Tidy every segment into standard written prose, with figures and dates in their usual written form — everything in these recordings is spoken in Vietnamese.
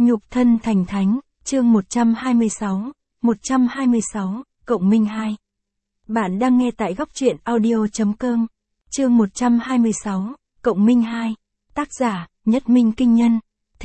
Nhục thân thành thánh, chương 126, Cộng minh 2. Bạn đang nghe tại góc truyện audio.com. Chương 126, Cộng minh 2. Tác giả, Nhất Minh Kinh Nhân.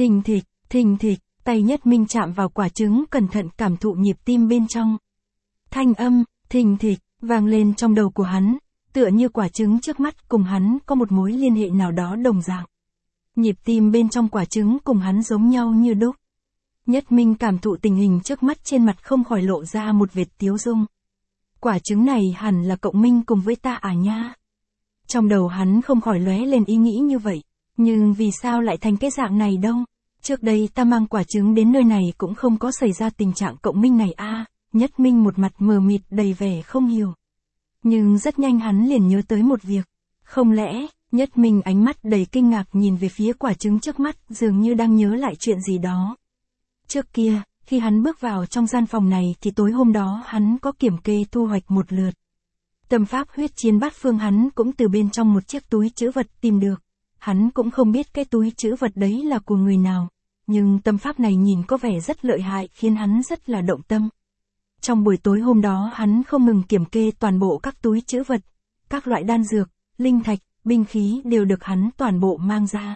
Thình thịch, tay Nhất Minh chạm vào quả trứng cẩn thận cảm thụ nhịp tim bên trong. Thanh âm, thình thịch, vang lên trong đầu của hắn, tựa như quả trứng trước mắt cùng hắn có một mối liên hệ nào đó đồng dạng. Nhịp tim bên trong quả trứng cùng hắn giống nhau như đúc. Nhất Minh cảm thụ tình hình trước mắt, trên mặt không khỏi lộ ra một vệt tiếu dung. Quả trứng này hẳn là cộng minh cùng với ta à nha. Trong đầu hắn không khỏi lóe lên ý nghĩ như vậy, nhưng vì sao lại thành cái dạng này đâu? Trước đây ta mang quả trứng đến nơi này cũng không có xảy ra tình trạng cộng minh này a. Nhất Minh một mặt mờ mịt đầy vẻ không hiểu. Nhưng rất nhanh hắn liền nhớ tới một việc. Không lẽ, Nhất Minh ánh mắt đầy kinh ngạc nhìn về phía quả trứng trước mắt, dường như đang nhớ lại chuyện gì đó. Trước kia, khi hắn bước vào trong gian phòng này thì tối hôm đó hắn có kiểm kê thu hoạch một lượt. Tâm pháp huyết chiến bát phương hắn cũng từ bên trong một chiếc túi trữ vật tìm được. Hắn cũng không biết cái túi trữ vật đấy là của người nào, nhưng tâm pháp này nhìn có vẻ rất lợi hại khiến hắn rất là động tâm. Trong buổi tối hôm đó hắn không ngừng kiểm kê toàn bộ các túi trữ vật, các loại đan dược, linh thạch, binh khí đều được hắn toàn bộ mang ra.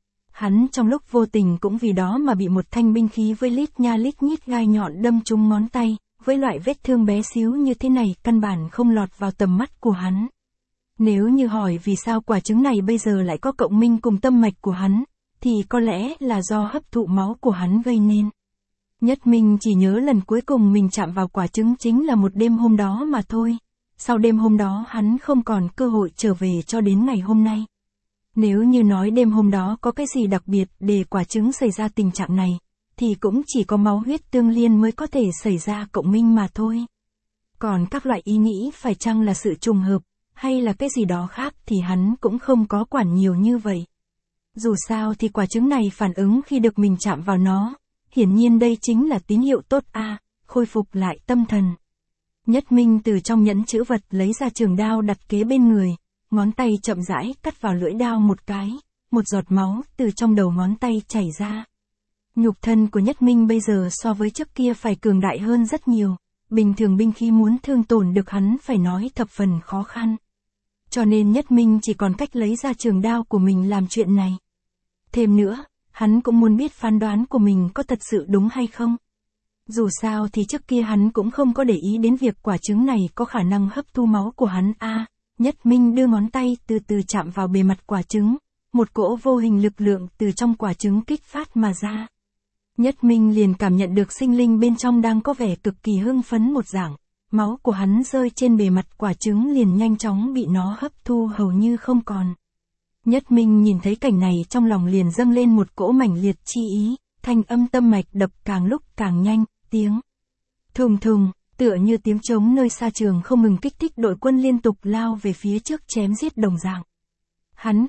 Hắn trong lúc vô tình cũng vì đó mà bị một thanh binh khí với lít nha lít nhít gai nhọn đâm trúng ngón tay, với loại vết thương bé xíu như thế này căn bản không lọt vào tầm mắt của hắn. Nếu như hỏi vì sao quả trứng này bây giờ lại có cộng minh cùng tâm mạch của hắn, thì có lẽ là do hấp thụ máu của hắn gây nên. Nhất Minh chỉ nhớ lần cuối cùng mình chạm vào quả trứng chính là một đêm hôm đó mà thôi. Sau đêm hôm đó hắn không còn cơ hội trở về cho đến ngày hôm nay. Nếu như nói đêm hôm đó có cái gì đặc biệt để quả trứng xảy ra tình trạng này, thì cũng chỉ có máu huyết tương liên mới có thể xảy ra cộng minh mà thôi. Còn các loại ý nghĩ phải chăng là sự trùng hợp, hay là cái gì đó khác thì hắn cũng không có quản nhiều như vậy. Dù sao thì quả trứng này phản ứng khi được mình chạm vào nó, hiển nhiên đây chính là tín hiệu tốt a, khôi phục lại tâm thần. Nhất Minh từ trong nhẫn trữ vật lấy ra trường đao đặt kế bên người, ngón tay chậm rãi cắt vào lưỡi đao một cái, một giọt máu từ trong đầu ngón tay chảy ra. Nhục thân của Nhất Minh bây giờ so với trước kia phải cường đại hơn rất nhiều, bình thường binh khí muốn thương tổn được hắn phải nói thập phần khó khăn. Cho nên Nhất Minh chỉ còn cách lấy ra trường đao của mình làm chuyện này. Thêm nữa, hắn cũng muốn biết phán đoán của mình có thật sự đúng hay không. Dù sao thì trước kia hắn cũng không có để ý đến việc quả trứng này có khả năng hấp thu máu của hắn a. Nhất Minh đưa ngón tay từ từ chạm vào bề mặt quả trứng, một cỗ vô hình lực lượng từ trong quả trứng kích phát mà ra. Nhất Minh liền cảm nhận được sinh linh bên trong đang có vẻ cực kỳ hưng phấn một dạng, máu của hắn rơi trên bề mặt quả trứng liền nhanh chóng bị nó hấp thu hầu như không còn. Nhất Minh nhìn thấy cảnh này trong lòng liền dâng lên một cỗ mãnh liệt chi ý, thanh âm tâm mạch đập càng lúc càng nhanh, tiếng thùng thùng, tựa như tiếng trống nơi xa trường không ngừng kích thích đội quân liên tục lao về phía trước chém giết đồng dạng. Hắn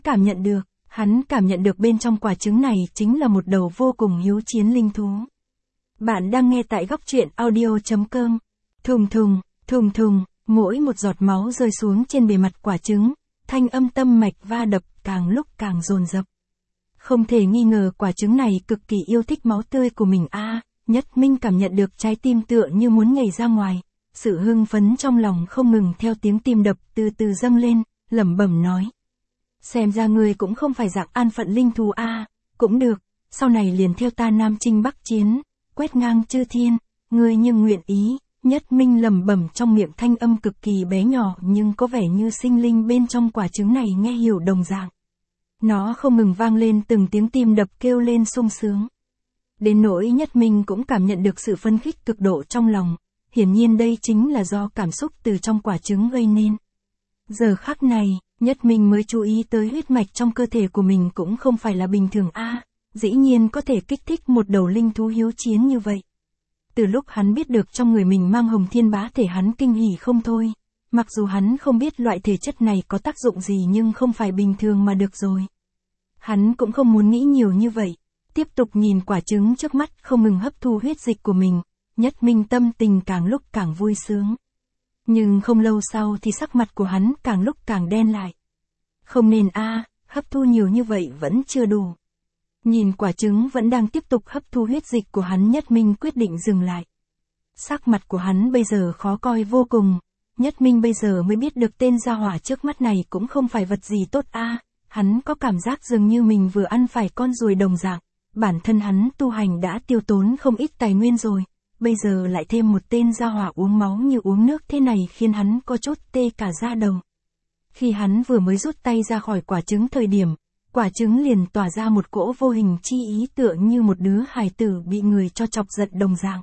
cảm nhận được bên trong quả trứng này chính là một đầu vô cùng hiếu chiến linh thú. Bạn đang nghe tại góc truyện audio.com. Thùng thùng, mỗi một giọt máu rơi xuống trên bề mặt quả trứng, thanh âm tâm mạch va đập càng lúc càng dồn dập. Không thể nghi ngờ quả trứng này cực kỳ yêu thích máu tươi của mình a. Nhất Minh cảm nhận được trái tim tựa như muốn nhảy ra ngoài, sự hưng phấn trong lòng không ngừng theo tiếng tim đập từ từ dâng lên, lẩm bẩm nói. Xem ra ngươi cũng không phải dạng an phận linh thú a, cũng được, sau này liền theo ta nam chinh bắc chiến, quét ngang chư thiên, ngươi nhưng nguyện ý. Nhất Minh lẩm bẩm trong miệng, thanh âm cực kỳ bé nhỏ nhưng có vẻ như sinh linh bên trong quả trứng này nghe hiểu đồng dạng. Nó không ngừng vang lên từng tiếng tim đập kêu lên sung sướng. Đến nỗi Nhất Minh cũng cảm nhận được sự phấn khích cực độ trong lòng, hiển nhiên đây chính là do cảm xúc từ trong quả trứng gây nên. Giờ khắc này, Nhất Minh mới chú ý tới huyết mạch trong cơ thể của mình cũng không phải là bình thường a, dĩ nhiên có thể kích thích một đầu linh thú hiếu chiến như vậy. Từ lúc hắn biết được trong người mình mang Hồng Thiên Bá thể hắn kinh hỉ không thôi, mặc dù hắn không biết loại thể chất này có tác dụng gì nhưng không phải bình thường mà được rồi. Hắn cũng không muốn nghĩ nhiều như vậy, tiếp tục nhìn quả trứng trước mắt không ngừng hấp thu huyết dịch của mình, Nhất Minh tâm tình càng lúc càng vui sướng. Nhưng không lâu sau thì sắc mặt của hắn càng lúc càng đen lại. Không nên a, hấp thu nhiều như vậy vẫn chưa đủ. Nhìn quả trứng vẫn đang tiếp tục hấp thu huyết dịch của hắn, Nhất Minh quyết định dừng lại. Sắc mặt của hắn bây giờ khó coi vô cùng. Nhất Minh bây giờ mới biết được tên gia hỏa trước mắt này cũng không phải vật gì tốt a. Hắn có cảm giác dường như mình vừa ăn phải con ruồi đồng dạng. Bản thân hắn tu hành đã tiêu tốn không ít tài nguyên rồi. Bây giờ lại thêm một tên gia hỏa uống máu như uống nước thế này khiến hắn có chút tê cả da đầu. Khi hắn vừa mới rút tay ra khỏi quả trứng thời điểm, quả trứng liền tỏa ra một cỗ vô hình chi ý tựa như một đứa hài tử bị người cho chọc giận đồng dạng.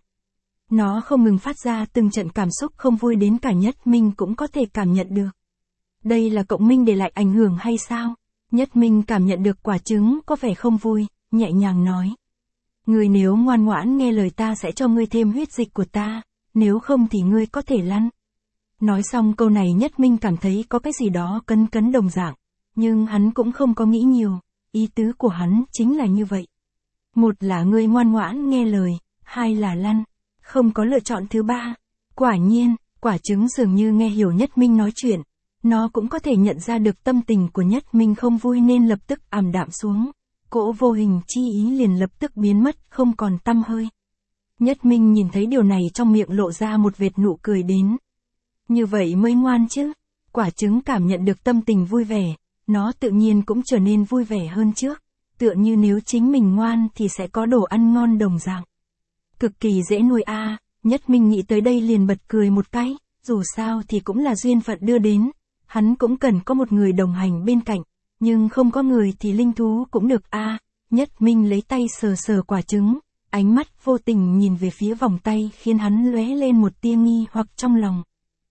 Nó không ngừng phát ra từng trận cảm xúc không vui đến cả Nhất Minh cũng có thể cảm nhận được. Đây là cộng minh để lại ảnh hưởng hay sao? Nhất Minh cảm nhận được quả trứng có vẻ không vui, nhẹ nhàng nói. Ngươi nếu ngoan ngoãn nghe lời ta sẽ cho ngươi thêm huyết dịch của ta, nếu không thì ngươi có thể lăn. Nói xong câu này Nhất Minh cảm thấy có cái gì đó cấn cấn đồng dạng, nhưng hắn cũng không có nghĩ nhiều, ý tứ của hắn chính là như vậy. Một là ngươi ngoan ngoãn nghe lời, hai là lăn, không có lựa chọn thứ ba. Quả nhiên, quả trứng dường như nghe hiểu Nhất Minh nói chuyện, nó cũng có thể nhận ra được tâm tình của Nhất Minh không vui nên lập tức ảm đạm xuống, cỗ vô hình chi ý liền lập tức biến mất không còn tăm hơi. Nhất Minh nhìn thấy điều này trong miệng lộ ra một vệt nụ cười đến. Như vậy mới ngoan chứ. Quả trứng cảm nhận được tâm tình vui vẻ, nó tự nhiên cũng trở nên vui vẻ hơn trước, tựa như nếu chính mình ngoan thì sẽ có đồ ăn ngon đồng dạng. Cực kỳ dễ nuôi a. Nhất Minh nghĩ tới đây liền bật cười một cái, dù sao thì cũng là duyên phận đưa đến, hắn cũng cần có một người đồng hành bên cạnh, nhưng không có người thì linh thú cũng được a. Nhất Minh lấy tay sờ sờ quả trứng, ánh mắt vô tình nhìn về phía vòng tay khiến hắn lóe lên một tia nghi hoặc trong lòng.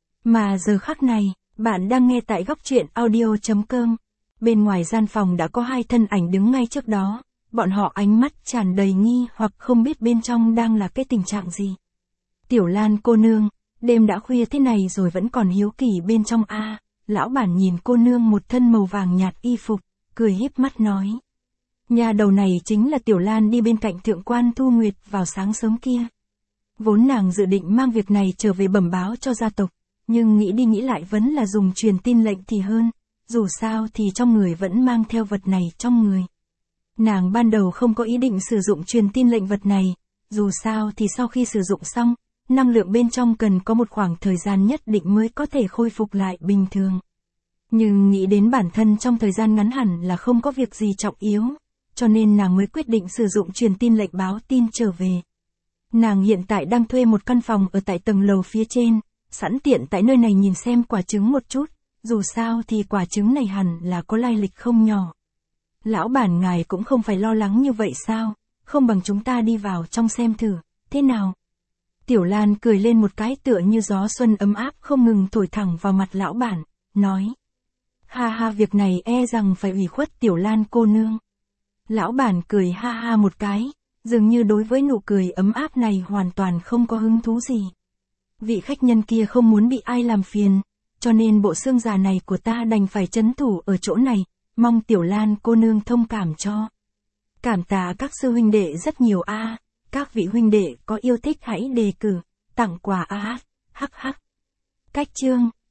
Mà giờ khắc này, bạn đang nghe tại góc truyện audio.com. Bên ngoài gian phòng đã có hai thân ảnh đứng ngay trước đó, bọn họ ánh mắt tràn đầy nghi hoặc không biết bên trong đang là cái tình trạng gì. Tiểu Lan cô nương, đêm đã khuya thế này rồi vẫn còn hiếu kỳ bên trong a. Lão bản nhìn cô nương một thân màu vàng nhạt y phục, cười híp mắt nói. Nhà đầu này chính là Tiểu Lan đi bên cạnh thượng quan Thu Nguyệt vào sáng sớm kia. Vốn nàng dự định mang việc này trở về bẩm báo cho gia tộc, nhưng nghĩ đi nghĩ lại vẫn là dùng truyền tin lệnh thì hơn, dù sao thì trong người vẫn mang theo vật này trong người. Nàng ban đầu không có ý định sử dụng truyền tin lệnh vật này, dù sao thì sau khi sử dụng xong, năng lượng bên trong cần có một khoảng thời gian nhất định mới có thể khôi phục lại bình thường. Nhưng nghĩ đến bản thân trong thời gian ngắn hẳn là không có việc gì trọng yếu, cho nên nàng mới quyết định sử dụng truyền tin lệnh báo tin trở về. Nàng hiện tại đang thuê một căn phòng ở tại tầng lầu phía trên, sẵn tiện tại nơi này nhìn xem quả trứng một chút, dù sao thì quả trứng này hẳn là có lai lịch không nhỏ. Lão bản ngài cũng không phải lo lắng như vậy sao, không bằng chúng ta đi vào trong xem thử, thế nào? Tiểu Lan cười lên một cái tựa như gió xuân ấm áp không ngừng thổi thẳng vào mặt lão bản, nói. Ha ha, việc này e rằng phải ủy khuất Tiểu Lan cô nương. Lão bản cười ha ha một cái, dường như đối với nụ cười ấm áp này hoàn toàn không có hứng thú gì. Vị khách nhân kia không muốn bị ai làm phiền, cho nên bộ xương già này của ta đành phải trấn thủ ở chỗ này, mong Tiểu Lan cô nương thông cảm cho. Cảm tạ các sư huynh đệ rất nhiều a. Các vị huynh đệ có yêu thích hãy đề cử, tặng quà a. Hắc hắc. Cách chương